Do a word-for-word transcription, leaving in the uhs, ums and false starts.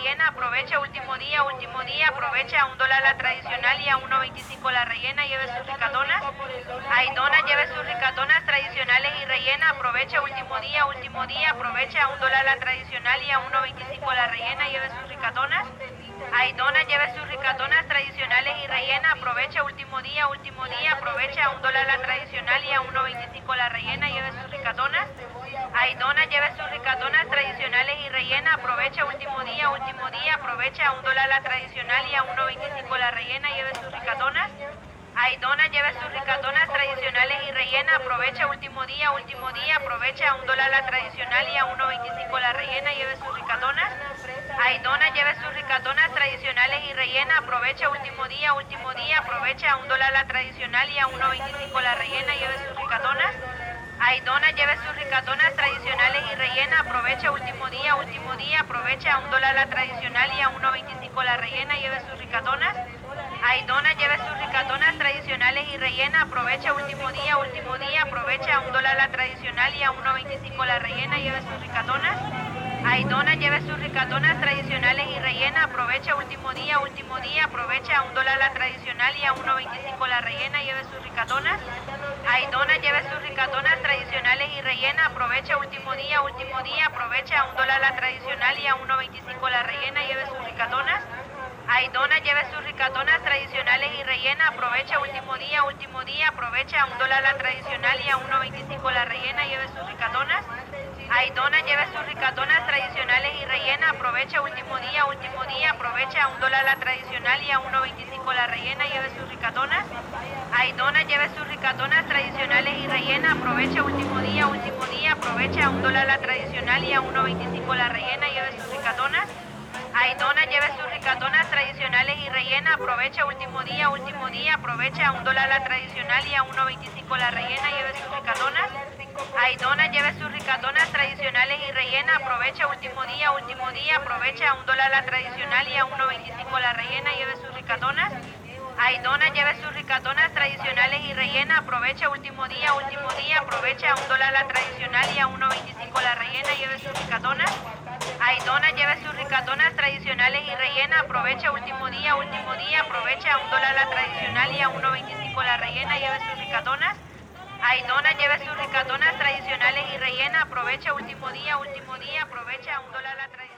rellena, aprovecha último día, último día, aprovecha a un dólar la tradicional y a uno veinticinco la rellena, lleve sus ricadonas. Hay dona, lleve sus ricadonas tradicionales y rellena, aprovecha último día, último día, aprovecha a un dólar la tradicional y a uno veinticinco la rellena, lleve sus ricadonas. Hay dona, lleve sus ricadonas tradicionales y rellena, aprovecha último día, último día, aprovecha a un dólar la tradicional y a uno veinticinco la rellena, lleve sus ricadonas. Hay dona, lleve sus ricadonas tradicionales y rellena, aprovecha último día, último día, aprovecha a un dólar la tradicional y a uno veinticinco la rellena, lleve sus ricadonas. Hay dona, lleve sus ricadonas tradicionales y rellena, aprovecha último día, último día, aprovecha a un dólar la tradicional y a uno veinticinco la rellena, lleve sus ricadonas. Hay dona, lleve sus ricadonas tradicionales y rellena, aprovecha último día, último día, aprovecha a un dólar la tradicional y a uno veinticinco la rellena, lleve sus ricadonas. Hay dona, lleve sus ricadonas tradicionales y rellena, aprovecha último día, último día, aprovecha a un dólar la tradicional y a uno veinticinco la rellena, lleve sus ricadonas. Hay dona, lleve sus ricadonas tradicionales y rellena, aprovecha último día, último día, aprovecha a un dólar la tradicional y a uno veinticinco la rellena, lleve sus ricadonas. Hay dona, lleve sus ricadonas tradicionales y rellena, aprovecha último día, último día, aprovecha a un dólar la tradicional y a uno veinticinco la rellena, lleve sus ricadonas. Hay dona, lleve sus ricadonas tradicionales y rellena, aprovecha último día, último día, aprovecha a un dólar la tradicional y a uno veinticinco la rellena, lleve sus ricadonas. Hay dona, lleve sus ricadonas tradicionales y rellena, aprovecha último día, último día, aprovecha a un dólar la tradicional y a uno veinticinco la rellena, lleve sus ricadonas. Hay dona, lleve sus ricadonas tradicionales y rellena, aprovecha último día, último día, aprovecha a un dólar la tradicional y a uno veinticinco la rellena, lleve sus ricadonas. Hay dona, lleve sus ricadonas tradicionales y rellena, aprovecha último día, último día, aprovecha a un dólar la tradicional y a uno veinticinco la rellena, lleve sus ricadonas. Hay dona, lleve sus ricadonas tradicionales y rellena, aprovecha último día, último día, aprovecha a un dólar la tradicional y a uno veinticinco la rellena, lleve sus ricadonas. Hay dona, lleve sus ricadonas tradicionales y rellena, aprovecha último día, último día, aprovecha a un dólar la tradicional y a uno veinticinco la rellena, lleve sus ricadonas. Hay dona, lleve sus ricadonas tradicionales y rellena, aprovecha último día, último día, aprovecha a un dólar la tradicional y a uno veinticinco la rellena, lleve sus ricadonas. Hay dona, lleve sus ricadonas tradicionales y rellena, aprovecha último día, último día, aprovecha a un dólar la tradicional y a uno veinticinco la rellena, lleve sus ricadonas. Hay dona, lleve sus ricadonas tradicionales y rellena, aprovecha último día, último día, aprovecha a un dólar la tradicional.